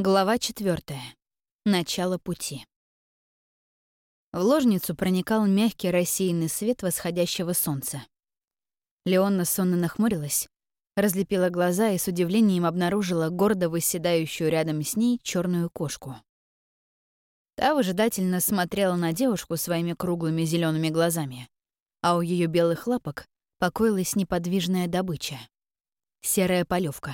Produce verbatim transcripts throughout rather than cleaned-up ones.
Глава четвёртая. Начало пути. В ложницу проникал мягкий рассеянный свет восходящего солнца. Леонна сонно нахмурилась, разлепила глаза и с удивлением обнаружила гордо восседающую рядом с ней черную кошку. Та выжидательно смотрела на девушку своими круглыми зелеными глазами, а у ее белых лапок покоилась неподвижная добыча — серая полевка.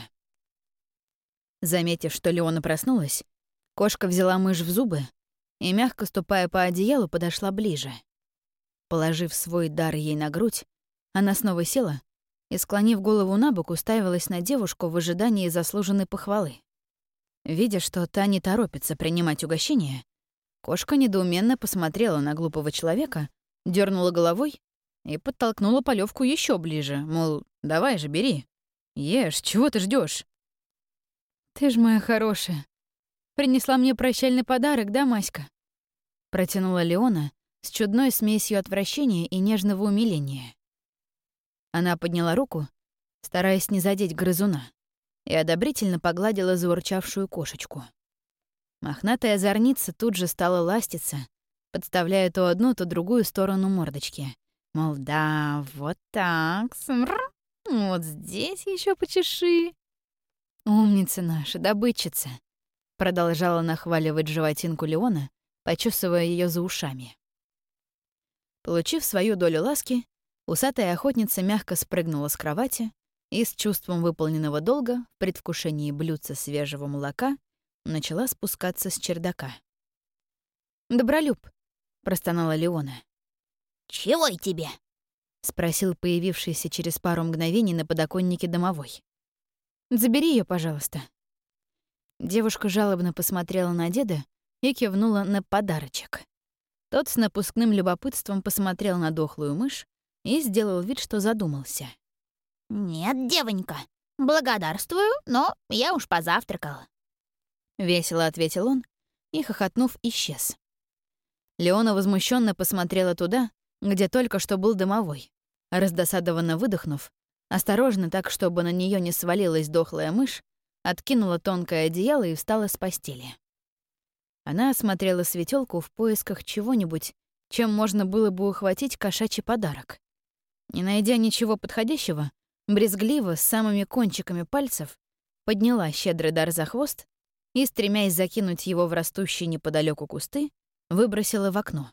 Заметив, что Леона проснулась, кошка взяла мышь в зубы и, мягко ступая по одеялу, подошла ближе. Положив свой дар ей на грудь, она снова села и, склонив голову набок, уставилась на девушку в ожидании заслуженной похвалы. Видя, что та не торопится принимать угощение, кошка недоуменно посмотрела на глупого человека, дернула головой и подтолкнула полевку еще ближе, мол, давай же, бери. Ешь, чего ты ждешь? «Ты ж моя хорошая. Принесла мне прощальный подарок, да, Маська?» Протянула Леона с чудной смесью отвращения и нежного умиления. Она подняла руку, стараясь не задеть грызуна, и одобрительно погладила заурчавшую кошечку. Мохнатая озорница тут же стала ластиться, подставляя то одну, то другую сторону мордочки. Мол, да, вот так, смр, вот здесь еще почеши. «Умница наша, добытчица», — продолжала нахваливать животинку Леона, почесывая ее за ушами. Получив свою долю ласки, усатая охотница мягко спрыгнула с кровати и с чувством выполненного долга, в предвкушении блюдца свежего молока, начала спускаться с чердака. «Добролюб», — простонала Леона. «Чего и тебе?» — спросил появившийся через пару мгновений на подоконнике домовой. «Забери ее, пожалуйста». Девушка жалобно посмотрела на деда и кивнула на подарочек. Тот с напускным любопытством посмотрел на дохлую мышь и сделал вид, что задумался. «Нет, девонька, благодарствую, но я уж позавтракал». Весело ответил он и, хохотнув, исчез. Леона возмущенно посмотрела туда, где только что был домовой, раздосадованно выдохнув, осторожно, так, чтобы на нее не свалилась дохлая мышь, откинула тонкое одеяло и встала с постели. Она осмотрела светелку в поисках чего-нибудь, чем можно было бы ухватить кошачий подарок. Не найдя ничего подходящего, брезгливо, с самыми кончиками пальцев, подняла щедрый дар за хвост и, стремясь закинуть его в растущие неподалеку кусты, выбросила в окно.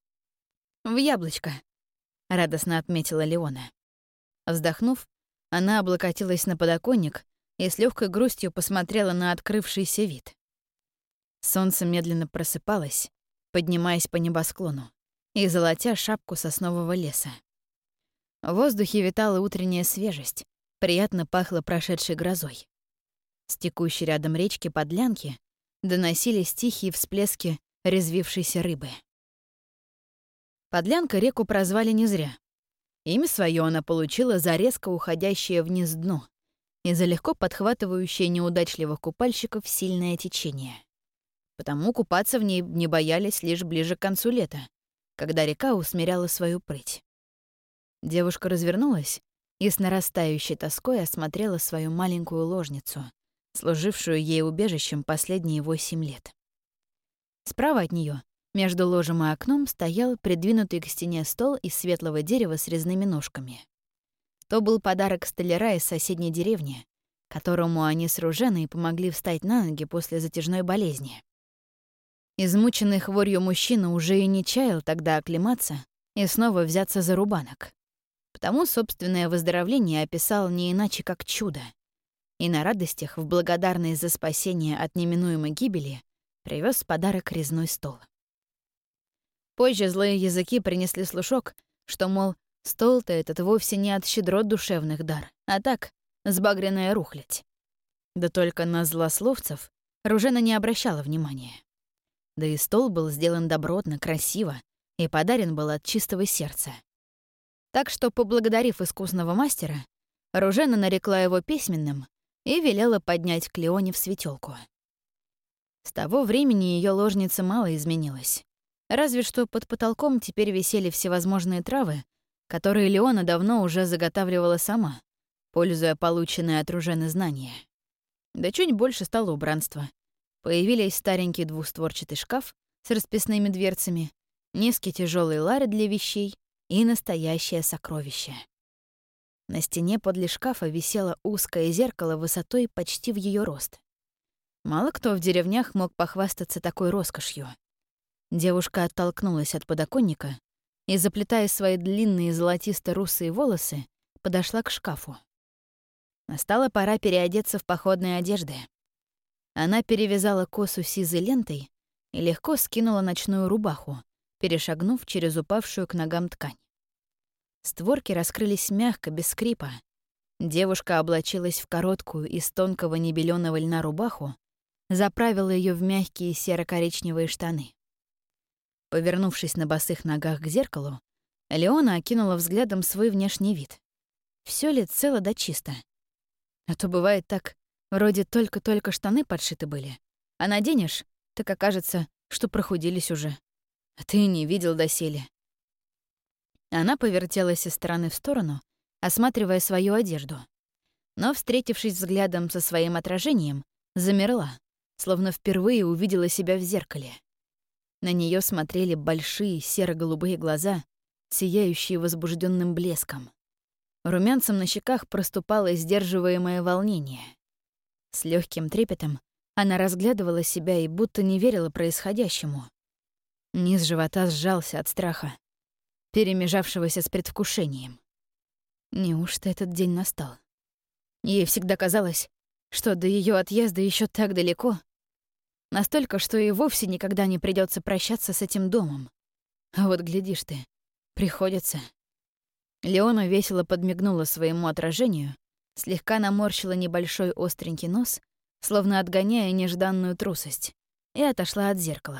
«В яблочко», — радостно отметила Леона. Вздохнув, она облокотилась на подоконник и с легкой грустью посмотрела на открывшийся вид. Солнце медленно просыпалось, поднимаясь по небосклону и золотя шапку соснового леса. В воздухе витала утренняя свежесть, приятно пахло прошедшей грозой. С текущей рядом речки Подлянки доносились тихие всплески резвившейся рыбы. Подлянка реку прозвали не зря. Имя свое она получила за резко уходящее вниз дно и за легко подхватывающее неудачливых купальщиков сильное течение. Потому купаться в ней не боялись лишь ближе к концу лета, когда река усмиряла свою прыть. Девушка развернулась и с нарастающей тоской осмотрела свою маленькую ложницу, служившую ей убежищем последние восемь лет. Справа от нее, между ложем и окном, стоял придвинутый к стене стол из светлого дерева с резными ножками. То был подарок столяра из соседней деревни, которому они с Руженой помогли встать на ноги после затяжной болезни. Измученный хворью мужчина уже и не чаял тогда оклематься и снова взяться за рубанок. Потому собственное выздоровление описал не иначе как чудо. И на радостях, в благодарность за спасение от неминуемой гибели, привез подарок резной стол. Позже злые языки принесли слушок, что, мол, стол-то этот вовсе не от щедрот душевных дар, а так, сбагренная рухлядь. Да только на злословцев Ружена не обращала внимания. Да и стол был сделан добротно, красиво и подарен был от чистого сердца. Так что, поблагодарив искусного мастера, Ружена нарекла его письменным и велела поднять к Леоне в светелку. С того времени ее ложница мало изменилась. Разве что под потолком теперь висели всевозможные травы, которые Леона давно уже заготавливала сама, пользуя полученные от Ружены знания. Да чуть больше стало убранства. Появились старенький двустворчатый шкаф с расписными дверцами, низкий тяжелый ларь для вещей и настоящее сокровище. На стене подле шкафа висело узкое зеркало высотой почти в ее рост. Мало кто в деревнях мог похвастаться такой роскошью. Девушка оттолкнулась от подоконника и, заплетая свои длинные золотисто-русые волосы, подошла к шкафу. Настала пора переодеться в походные одежды. Она перевязала косу сизой лентой и легко скинула ночную рубаху, перешагнув через упавшую к ногам ткань. Створки раскрылись мягко, без скрипа. Девушка облачилась в короткую из тонкого небелёного льна рубаху, заправила ее в мягкие серо-коричневые штаны. Повернувшись на босых ногах к зеркалу, Леона окинула взглядом свой внешний вид. Всё ли цело да чисто? А то бывает так, вроде только-только штаны подшиты были, а наденешь, так окажется, что прохудились уже. А ты и не видел доселе. Она повертелась из стороны в сторону, осматривая свою одежду. Но, встретившись взглядом со своим отражением, замерла, словно впервые увидела себя в зеркале. На нее смотрели большие серо-голубые глаза, сияющие возбужденным блеском. Румянцем на щеках проступало сдерживаемое волнение. С легким трепетом она разглядывала себя и будто не верила происходящему. Низ живота сжался от страха, перемежавшегося с предвкушением. Неужто этот день настал? Ей всегда казалось, что до ее отъезда еще так далеко, настолько, что и вовсе никогда не придется прощаться с этим домом. А вот глядишь ты, приходится. Леона весело подмигнула своему отражению, слегка наморщила небольшой остренький нос, словно отгоняя нежданную трусость, и отошла от зеркала.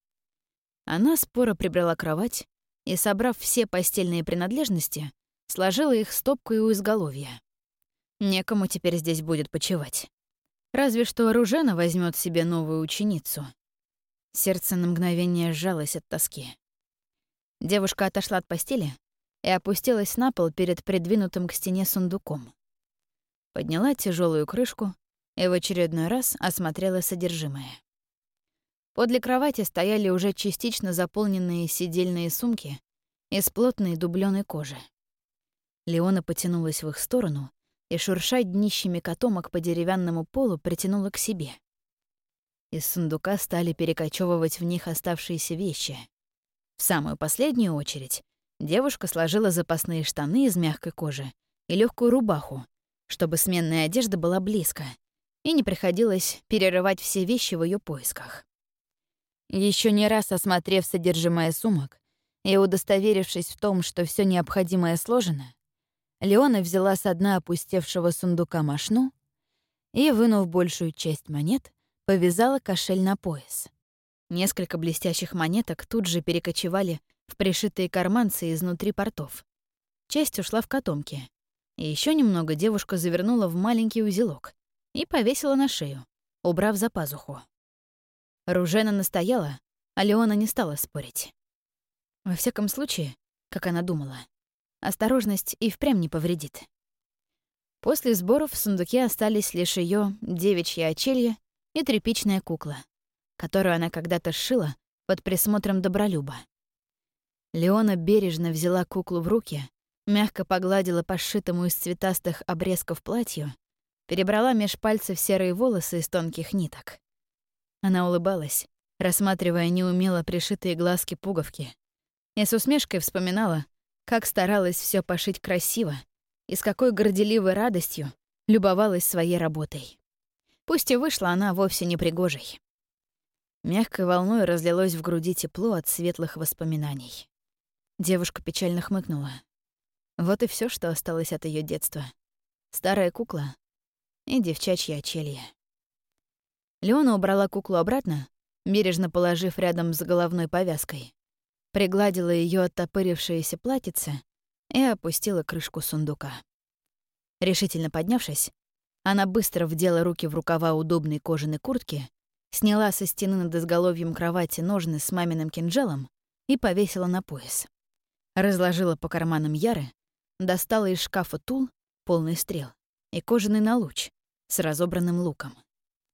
Она споро прибрала кровать и, собрав все постельные принадлежности, сложила их стопкой у изголовья. Некому теперь здесь будет почивать. Разве что Ружена возьмет себе новую ученицу. Сердце на мгновение сжалось от тоски. Девушка отошла от постели и опустилась на пол перед придвинутым к стене сундуком. Подняла тяжелую крышку и в очередной раз осмотрела содержимое. Подле кровати стояли уже частично заполненные сидельные сумки из плотной дублёной кожи. Леона потянулась в их сторону и, шурша днищами котомок по деревянному полу, притянула к себе. Из сундука стали перекочёвывать в них оставшиеся вещи. В самую последнюю очередь девушка сложила запасные штаны из мягкой кожи и легкую рубаху, чтобы сменная одежда была близко и не приходилось перерывать все вещи в ее поисках. Еще не раз осмотрев содержимое сумок и удостоверившись в том, что все необходимое сложено, Леона взяла со дна опустевшего сундука мошну и, вынув большую часть монет, повязала кошель на пояс. Несколько блестящих монеток тут же перекочевали в пришитые карманцы изнутри портов. Часть ушла в котомки, и еще немного девушка завернула в маленький узелок и повесила на шею, убрав за пазуху. Ружена настояла, а Леона не стала спорить. Во всяком случае, как она думала, осторожность и впрямь не повредит. После сборов в сундуке остались лишь ее девичья очелье и тряпичная кукла, которую она когда-то сшила под присмотром Добролюба. Леона бережно взяла куклу в руки, мягко погладила по сшитому из цветастых обрезков платью, перебрала меж пальцев серые волосы из тонких ниток. Она улыбалась, рассматривая неумело пришитые глазки-пуговки, и с усмешкой вспоминала, как старалась все пошить красиво и с какой горделивой радостью любовалась своей работой. Пусть и вышла она вовсе не пригожей. Мягкой волной разлилось в груди тепло от светлых воспоминаний. Девушка печально хмыкнула. Вот и все, что осталось от ее детства. Старая кукла и девчачье очелье. Леона убрала куклу обратно, бережно положив рядом с головной повязкой, пригладила ее оттопырившееся платьице и опустила крышку сундука. Решительно поднявшись, она быстро вдела руки в рукава удобной кожаной куртки, сняла со стены над изголовьем кровати ножны с маминым кинжалом и повесила на пояс. Разложила по карманам яры, достала из шкафа тул, полный стрел, и кожаный налуч с разобранным луком.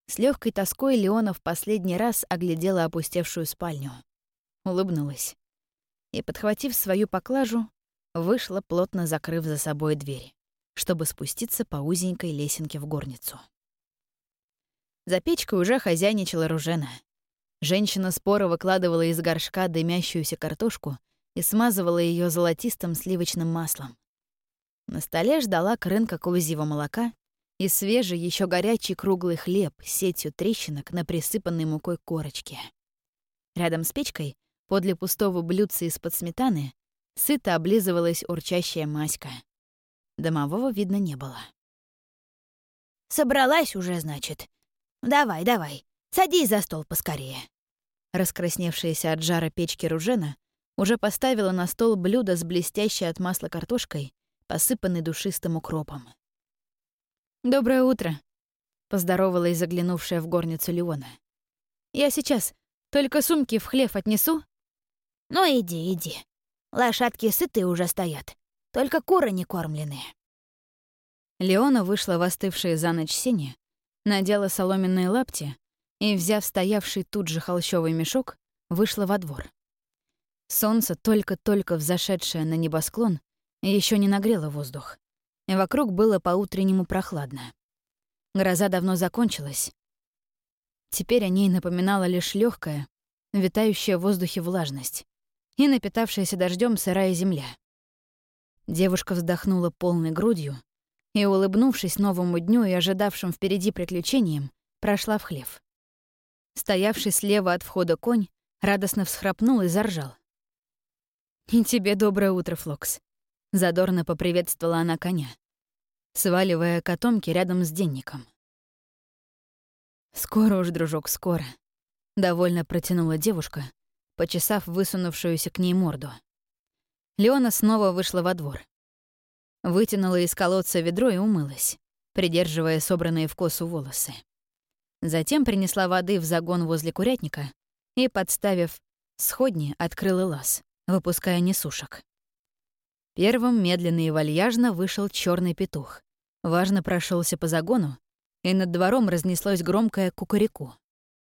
С легкой тоской Леона в последний раз оглядела опустевшую спальню. Улыбнулась. И, подхватив свою поклажу, вышла, плотно закрыв за собой дверь, чтобы спуститься по узенькой лесенке в горницу. За печкой уже хозяйничала Ружена. Женщина споро выкладывала из горшка дымящуюся картошку и смазывала ее золотистым сливочным маслом. На столе ждала крынка козьего молока и свежий, еще горячий круглый хлеб с сетью трещинок на присыпанной мукой корочке. Рядом с печкой, подле пустого блюдца из-под сметаны, сыто облизывалась урчащая Маська. Домового видно не было. «Собралась уже, значит? Давай, давай, садись за стол поскорее». Раскрасневшаяся от жара печки Ружена уже поставила на стол блюдо с блестящей от масла картошкой, посыпанной душистым укропом. «Доброе утро», — поздоровалась заглянувшая в горницу Леона. «Я сейчас. Только сумки в хлев отнесу». «Ну иди, иди. Лошадки сытые уже стоят, только куры не кормленные». Леона вышла в остывшие за ночь сени, надела соломенные лапти и, взяв стоявший тут же холщовый мешок, вышла во двор. Солнце, только-только взошедшее на небосклон, еще не нагрело воздух, и вокруг было по-утреннему прохладно. Гроза давно закончилась. Теперь о ней напоминала лишь легкая, витающая в воздухе влажность и напитавшаяся дождем сырая земля. Девушка вздохнула полной грудью и, улыбнувшись новому дню и ожидавшим впереди приключениям, прошла в хлев. Стоявший слева от входа конь радостно всхрапнул и заржал. «И тебе доброе утро, Флокс», — задорно поприветствовала она коня, сваливая котомки рядом с денником. «Скоро уж, дружок, скоро», — довольно протянула девушка, почесав высунувшуюся к ней морду. Леона снова вышла во двор. Вытянула из колодца ведро и умылась, придерживая собранные в косу волосы. Затем принесла воды в загон возле курятника и, подставив сходни, открыла лаз, выпуская несушек. Первым медленно и вальяжно вышел черный петух, важно прошелся по загону, и над двором разнеслось громкое кукареку.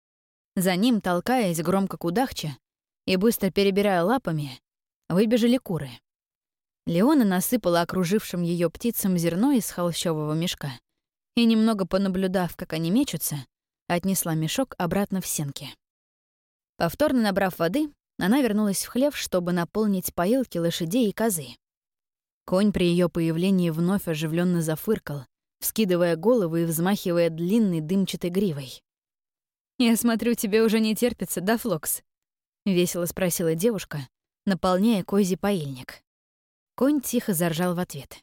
За ним, толкаясь громко кудахча и быстро перебирая лапами, выбежали куры. Леона насыпала окружившим ее птицам зерно из холщового мешка и, немного понаблюдав, как они мечутся, отнесла мешок обратно в сенки. Повторно набрав воды, она вернулась в хлев, чтобы наполнить поилки лошадей и козы. Конь при ее появлении вновь оживленно зафыркал, вскидывая голову и взмахивая длинной дымчатой гривой. «Я смотрю, тебе уже не терпится, да, Флокс?» — весело спросила девушка, наполняя козий поильник. Конь тихо заржал в ответ.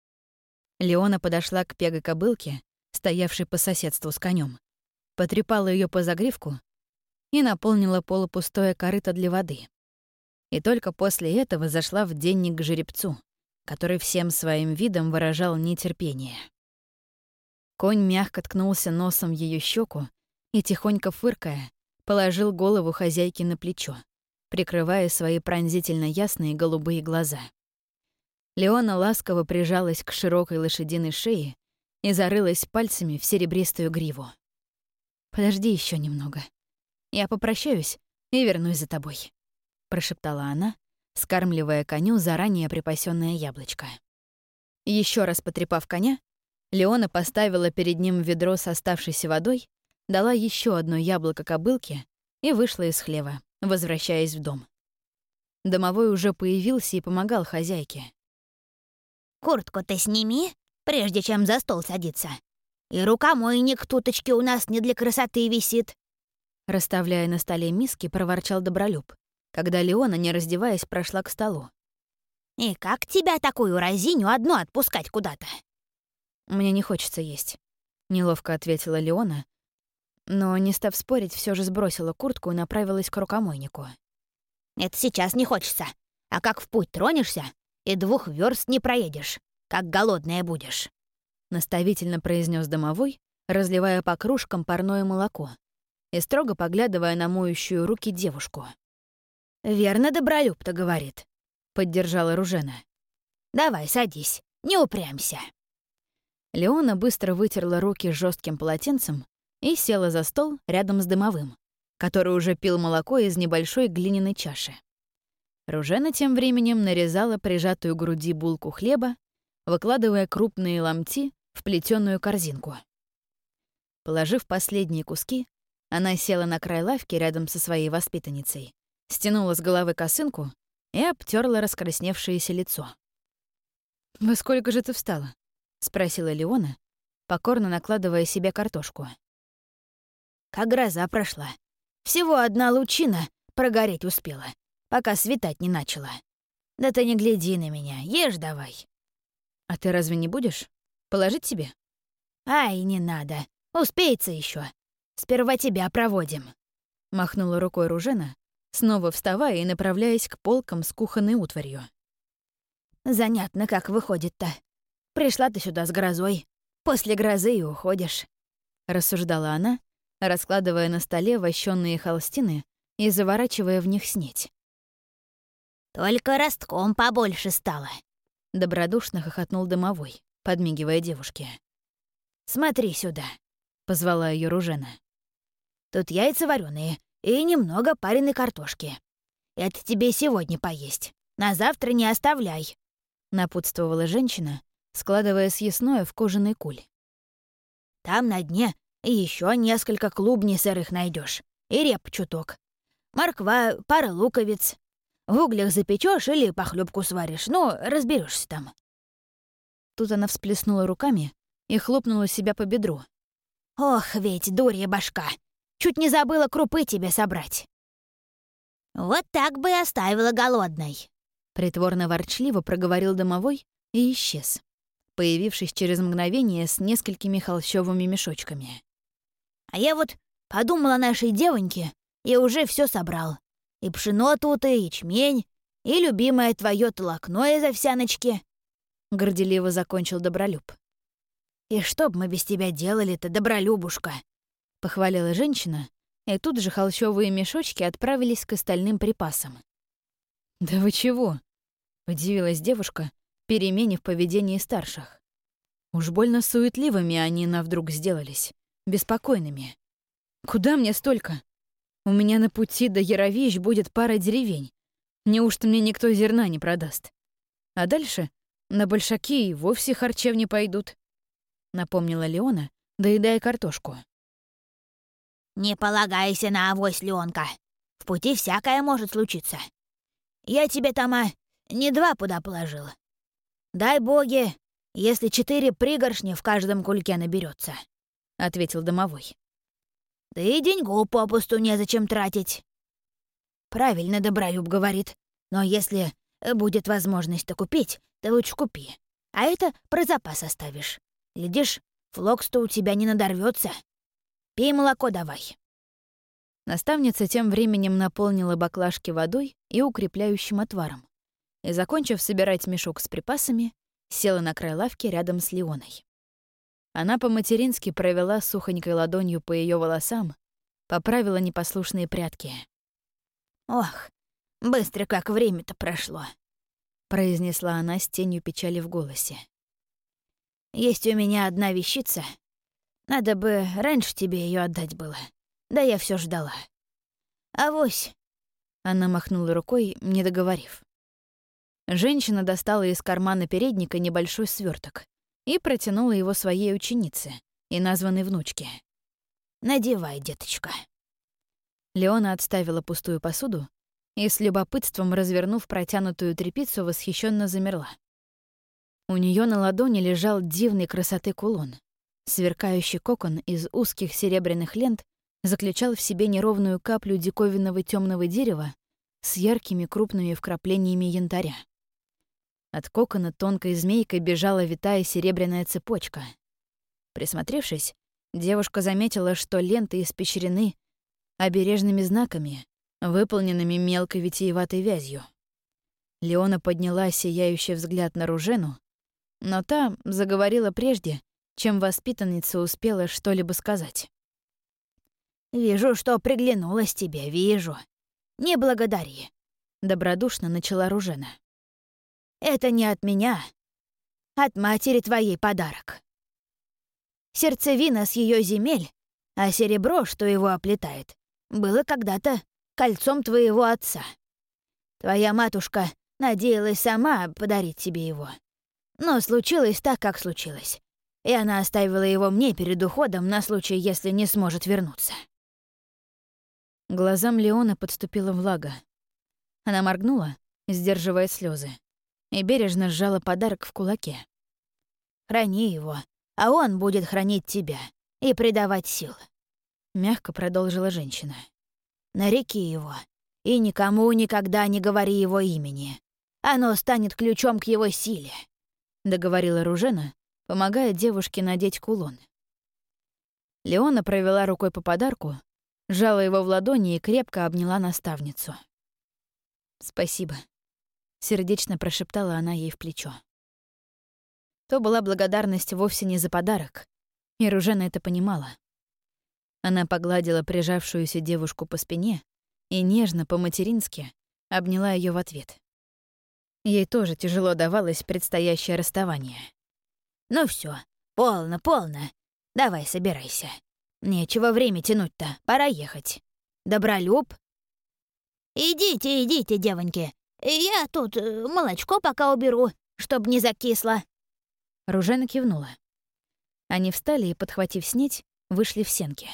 Леона подошла к пегой-кобылке, стоявшей по соседству с конем, потрепала ее по загривку и наполнила полупустое корыто для воды. И только после этого зашла в денник к жеребцу, который всем своим видом выражал нетерпение. Конь мягко ткнулся носом в ее щеку и, тихонько фыркая, положил голову хозяйки на плечо, прикрывая свои пронзительно ясные голубые глаза. Леона ласково прижалась к широкой лошадиной шее и зарылась пальцами в серебристую гриву. «Подожди еще немного. Я попрощаюсь и вернусь за тобой», — прошептала она, скармливая коню заранее припасенное яблочко. Еще раз потрепав коня, Леона поставила перед ним ведро с оставшейся водой, дала еще одно яблоко кобылке и вышла из хлева, возвращаясь в дом. Домовой уже появился и помогал хозяйке. «Куртку ты сними, прежде чем за стол садиться. И рукомойник туточки у нас не для красоты висит». Расставляя на столе миски, проворчал Добролюб, когда Леона, не раздеваясь, прошла к столу. «И как тебя, такую разиню, одну отпускать куда-то?» «Мне не хочется есть», — неловко ответила Леона, но, не став спорить, все же сбросила куртку и направилась к рукомойнику. «Это сейчас не хочется. А как в путь тронешься, и двух верст не проедешь, как голодная будешь», — наставительно произнес домовой, разливая по кружкам парное молоко и строго поглядывая на моющую руки девушку. «Верно Добролюб-то говорит», — поддержала Ружена. «Давай, садись, не упрямься». Леона быстро вытерла руки жестким полотенцем и села за стол рядом с Дымовым, который уже пил молоко из небольшой глиняной чаши. Ружена тем временем нарезала прижатую к груди булку хлеба, выкладывая крупные ломти в плетеную корзинку. Положив последние куски, она села на край лавки рядом со своей воспитанницей, стянула с головы косынку и обтерла раскрасневшееся лицо. «Во сколько же ты встала?» — спросила Леона, покорно накладывая себе картошку. «Как гроза прошла. Всего одна лучина прогореть успела, пока светать не начала. Да ты не гляди на меня, ешь давай». «А ты разве не будешь? Положить тебе?» «Ай, не надо. Успеется еще. Сперва тебя проводим», — махнула рукой Ружена, снова вставая и направляясь к полкам с кухонной утварью. «Занятно, как выходит-то. Пришла ты сюда с грозой. После грозы и уходишь», — рассуждала она, раскладывая на столе вощёные холстины и заворачивая в них снедь. «Только ростком побольше стало», — добродушно хохотнул Дымовой, подмигивая девушке. «Смотри сюда», — позвала ее Ружена. «Тут яйца вареные и немного пареной картошки. Это тебе сегодня поесть. На завтра не оставляй», — напутствовала женщина, складывая съестное в кожаный куль. «Там на дне еще несколько клубней сырых найдешь и реп чуток. Морква, пара луковиц. В углях запечешь или похлебку сваришь, ну, разберешься там». Тут она всплеснула руками и хлопнула себя по бедру. «Ох, ведь дурья башка! Чуть не забыла крупы тебе собрать». «Вот так бы и оставила голодной», — притворно-ворчливо проговорил Домовой и исчез, появившись через мгновение с несколькими холщовыми мешочками. «А я вот подумала о нашей девоньке и уже все собрал. И пшено тут, и ячмень, и любимое твое толокно из овсяночки», — горделиво закончил Добролюб. «И что б мы без тебя делали-то, Добролюбушка?» — похвалила женщина, и тут же холщовые мешочки отправились к остальным припасам. «Да вы чего?» — удивилась девушка перемене в поведении старших. Уж больно суетливыми они навдруг сделались, беспокойными. «Куда мне столько? У меня на пути до Яровищ будет пара деревень. Неужто мне никто зерна не продаст? А дальше на большаки и вовсе харчевни пойдут», — напомнила Леона, доедая картошку. «Не полагайся на авось, Леонка. В пути всякое может случиться. Я тебе, Тома, не два пуда положил. Дай боги, если четыре пригоршни в каждом кульке наберется, ответил Домовой. «Да и деньгу попусту незачем тратить». «Правильно Добролюб говорит, но если будет возможность-то купить, ты лучше купи. А это про запас оставишь. Глядишь, флокс-то у тебя не надорвется. Пей молоко давай». Наставница тем временем наполнила баклажки водой и укрепляющим отваром и, закончив собирать мешок с припасами, села на край лавки рядом с Леоной. Она по-матерински провела сухонькой ладонью по ее волосам, поправила непослушные прядки. «Ох, быстро как время-то прошло», — произнесла она с тенью печали в голосе. «Есть у меня одна вещица. Надо бы раньше тебе ее отдать было. Да я все ждала. Авось». Она махнула рукой, не договорив. Женщина достала из кармана передника небольшой сверток и протянула его своей ученице и названной внучке. «Надевай, деточка». Леона отставила пустую посуду и, с любопытством развернув протянутую тряпицу, восхищенно замерла. У нее на ладони лежал дивной красоты кулон. Сверкающий кокон из узких серебряных лент заключал в себе неровную каплю диковинного темного дерева с яркими крупными вкраплениями янтаря. От кокона тонкой змейкой бежала витая серебряная цепочка. Присмотревшись, девушка заметила, что ленты испещрены обережными знаками, выполненными мелкой витиеватой вязью. Леона подняла сияющий взгляд на Ружену, но та заговорила прежде, чем воспитанница успела что-либо сказать. «Вижу, что приглянулась тебе, вижу. Не благодари», — добродушно начала Ружена. «Это не от меня, от матери твоей подарок. Сердцевина с ее земель А серебро, что его оплетает, было когда-то кольцом твоего отца. Твоя матушка надеялась сама подарить тебе его. Но случилось так, как случилось. И она оставила его мне перед уходом на случай, если не сможет вернуться». Глазам Леона подступила влага. Она моргнула, сдерживая слезы, и бережно сжала подарок в кулаке. «Храни его, а он будет хранить тебя и придавать сил», — мягко продолжила женщина. «Нареки его, и никому никогда не говори его имени. Оно станет ключом к его силе», — договорила Ружена, помогая девушке надеть кулон. Леона провела рукой по подарку, сжала его в ладони и крепко обняла наставницу. «Спасибо», — сердечно прошептала она ей в плечо. То была благодарность вовсе не за подарок, и Ружена это понимала. Она погладила прижавшуюся девушку по спине и нежно, по-матерински, обняла ее в ответ. Ей тоже тяжело давалось предстоящее расставание. «Ну все, полно, полно. Давай, собирайся. Нечего время тянуть-то, пора ехать. Добролюб?» «Идите, идите, девоньки. Я тут молочко пока уберу, чтоб не закисло». Ружена кивнула. Они встали и, подхватив снеть, вышли в сенки.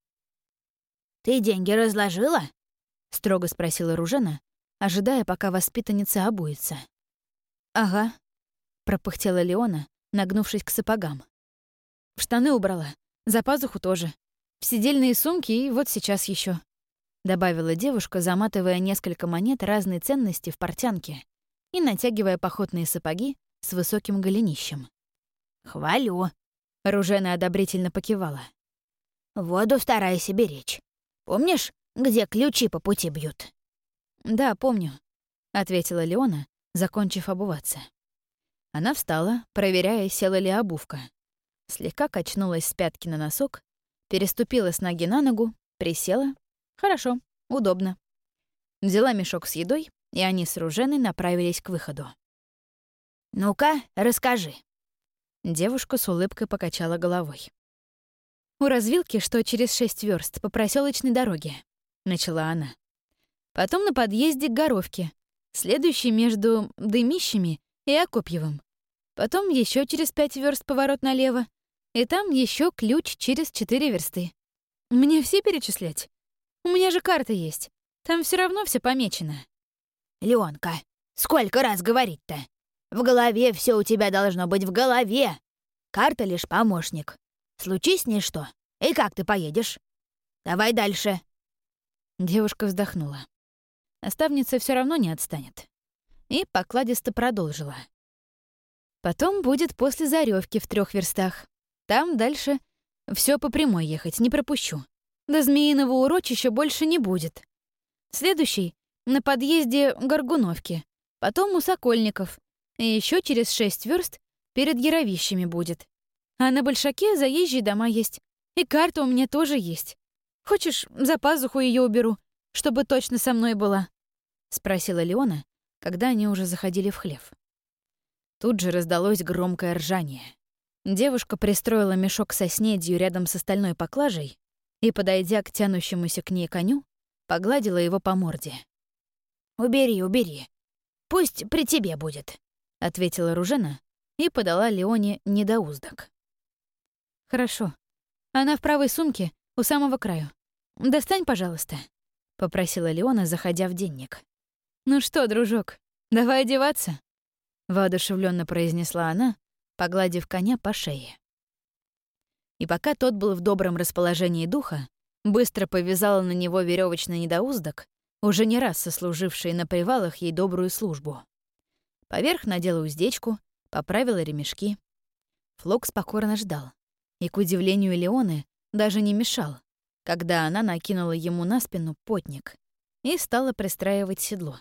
«Ты деньги разложила?» — строго спросила Ружена, ожидая, пока воспитанница обуется. «Ага», — пропыхтела Леона, нагнувшись к сапогам. «В штаны убрала, за пазуху тоже, в сидельные сумки и вот сейчас еще, добавила девушка, заматывая несколько монет разной ценности в портянке и натягивая походные сапоги с высоким голенищем. «Хвалю», — Ружена одобрительно покивала. «Воду старайся беречь. Помнишь, где ключи по пути бьют?» «Да, помню», — ответила Леона, закончив обуваться. Она встала, проверяя, села ли обувка. Слегка качнулась с пятки на носок, переступила с ноги на ногу, присела. Хорошо, удобно. Взяла мешок с едой, и они с Руженой направились к выходу. «Ну-ка, расскажи». Девушка с улыбкой покачала головой. «У развилки, что через шесть верст по проселочной дороге», — начала она. «Потом на подъезде к Горовке, следующий между Дымищами и Акопьевым. Потом еще через пять верст поворот налево, и там еще ключ через четыре версты. Мне все перечислять? У меня же карта есть. Там все равно все помечено». «Леонка, сколько раз говорить-то? В голове все у тебя должно быть в голове. Карта лишь помощник. Случись с ней что, и как ты поедешь? Давай дальше». Девушка вздохнула. Наставница все равно не отстанет. И покладисто продолжила. «Потом будет после Зарёвки в трех верстах. Там дальше все по прямой ехать, не пропущу. До Змеиного урочища больше не будет. Следующий — на подъезде Горгуновки, потом у Сокольников, и еще через шесть верст перед Яровищами будет. А на Большаке заезжие дома есть, и карта у меня тоже есть. Хочешь, за пазуху ее уберу, чтобы точно со мной была?» — спросила Леона, когда они уже заходили в хлев. Тут же раздалось громкое ржание. Девушка пристроила мешок со снедью рядом с остальной поклажей и, подойдя к тянущемуся к ней коню, погладила его по морде. «Убери, убери. Пусть при тебе будет», — ответила Ружена и подала Леоне недоуздок. «Хорошо. Она в правой сумке, у самого краю. Достань, пожалуйста», — попросила Леона, заходя в денник. «Ну что, дружок, давай одеваться?» — воодушевленно произнесла она, погладив коня по шее. И пока тот был в добром расположении духа, быстро повязала на него веревочный недоуздок, уже не раз сослуживший на привалах ей добрую службу. Поверх надела уздечку, поправила ремешки. Флокс покорно ждал, и, к удивлению Леоны, даже не мешал, когда она накинула ему на спину потник и стала пристраивать седло.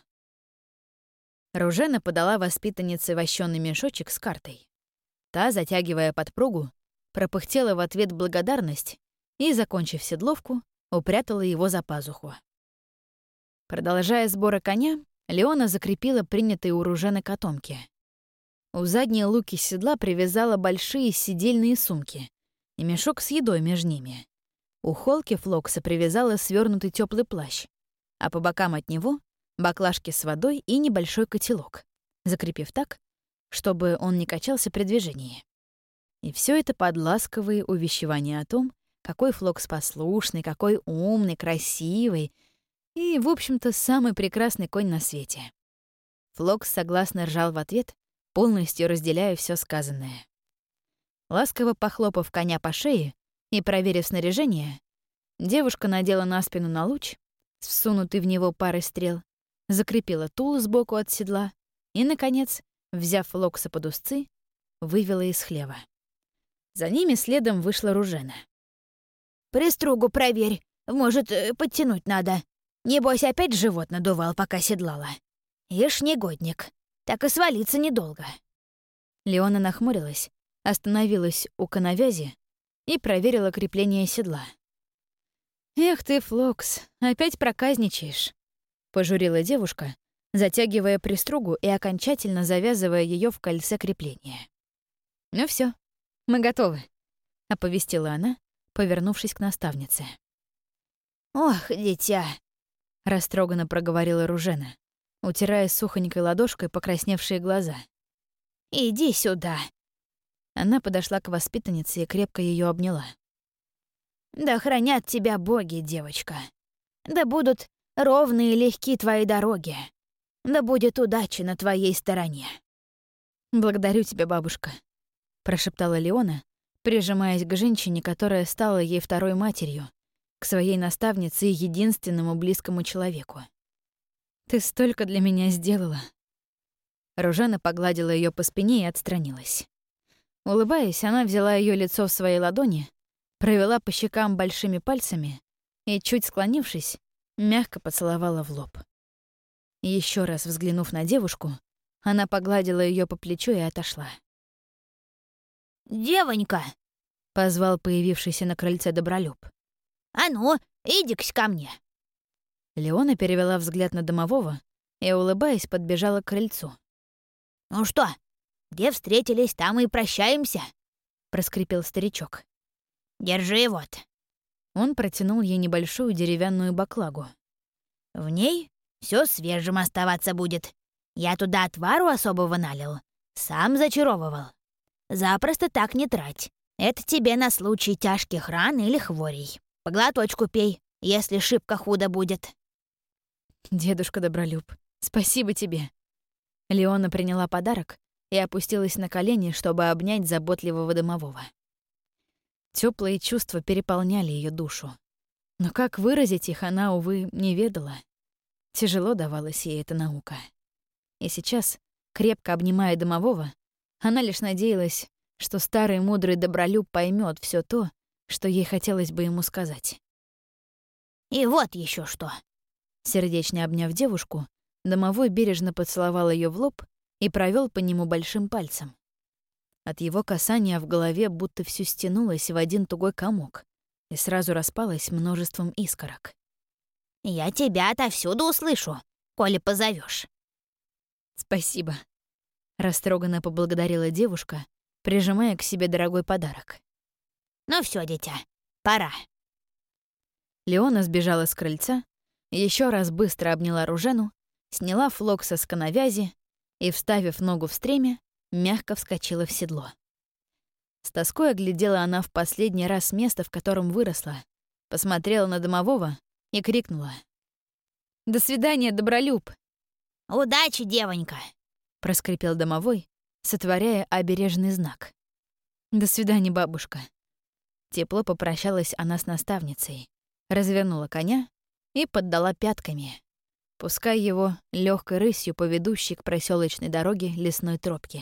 Ружена подала воспитаннице вощёный мешочек с картой. Та, затягивая подпругу, пропыхтела в ответ благодарность и, закончив седловку, упрятала его за пазуху. Продолжая сборы коня, Леона закрепила принятые у Ружены котомки. У задней луки седла привязала большие сидельные сумки и мешок с едой между ними. У холки Флокса привязала свернутый теплый плащ, а по бокам от него — баклажки с водой и небольшой котелок, закрепив так, чтобы он не качался при движении. И все это под ласковые увещевания о том, какой Флокс послушный, какой умный, красивый и, в общем-то, самый прекрасный конь на свете. Флокс согласно ржал в ответ, полностью разделяя все сказанное. Ласково похлопав коня по шее и проверив снаряжение, девушка надела на спину налуч, всунутый в него парой стрел, закрепила тул сбоку от седла и, наконец, взяв Флокса под узцы, вывела из хлева. За ними следом вышла Ружена. «Пристругу проверь, может, подтянуть надо. Небось, опять живот надувал, пока седлала. Ишь, негодник, так и свалиться недолго». Леона нахмурилась, остановилась у коновязи и проверила крепление седла. «Эх ты, Флокс, опять проказничаешь», — пожурила девушка, затягивая пристругу и окончательно завязывая ее в кольце крепления. «Ну все, мы готовы», — оповестила она, повернувшись к наставнице. «Ох, дитя», — растроганно проговорила Ружена, утирая сухонькой ладошкой покрасневшие глаза. «Иди сюда». Она подошла к воспитаннице и крепко ее обняла. «Да хранят тебя боги, девочка. Да будут ровные и легки твои дороги. Да будет удача на твоей стороне». «Благодарю тебя, бабушка», — прошептала Леона, прижимаясь к женщине, которая стала ей второй матерью, к своей наставнице и единственному близкому человеку. «Ты столько для меня сделала». Ружена погладила ее по спине и отстранилась. Улыбаясь, она взяла ее лицо в свои ладони, провела по щекам большими пальцами и, чуть склонившись, мягко поцеловала в лоб. Еще раз взглянув на девушку, она погладила ее по плечу и отошла. «Девонька!» — позвал появившийся на крыльце Добролюб. «А ну, иди-ка ко мне!» Леона перевела взгляд на домового и, улыбаясь, подбежала к крыльцу. «Ну что, где встретились, там и прощаемся», — проскрипел старичок. «Держи вот». Он протянул ей небольшую деревянную баклагу. «В ней все свежим оставаться будет. Я туда отвару особого налил, сам зачаровывал. Запросто так не трать. Это тебе на случай тяжких ран или хворей. По глоточку пей, если шибко худо будет». «Дедушка Добролюб, спасибо тебе». Леона приняла подарок и опустилась на колени, чтобы обнять заботливого домового. Теплые чувства переполняли ее душу. Но как выразить их, она, увы, не ведала. Тяжело давалась ей эта наука. И сейчас, крепко обнимая домового, она лишь надеялась, что старый мудрый Добролюб поймет все то, что ей хотелось бы ему сказать. «И вот еще что!» Сердечно обняв девушку, домовой бережно поцеловал ее в лоб и провел по нему большим пальцем. От его касания в голове будто всё стянулось в один тугой комок и сразу распалось множеством искорок. «Я тебя отовсюду услышу, коли позовешь. «Спасибо», — растроганно поблагодарила девушка, прижимая к себе дорогой подарок. «Ну все, дитя, пора». Леона сбежала с крыльца, еще раз быстро обняла Ружену, сняла Флокса с коновязи и, вставив ногу в стремя, мягко вскочила в седло. С тоской оглядела она в последний раз место, в котором выросла, посмотрела на домового и крикнула: «До свидания, Добролюб!» «Удачи, девонька!» — проскрипел домовой, сотворяя обережный знак. «До свидания, бабушка!» Тепло попрощалась она с наставницей, развернула коня и поддала пятками, пускай его легкой рысью по ведущей к проселочной дороге лесной тропке.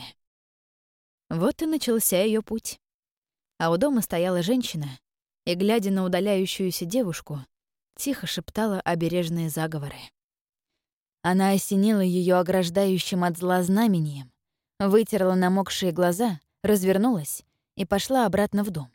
Вот и начался ее путь. А у дома стояла женщина и, глядя на удаляющуюся девушку, тихо шептала обережные заговоры. Она осенила ее ограждающим от зла знамением, вытерла намокшие глаза, развернулась и пошла обратно в дом.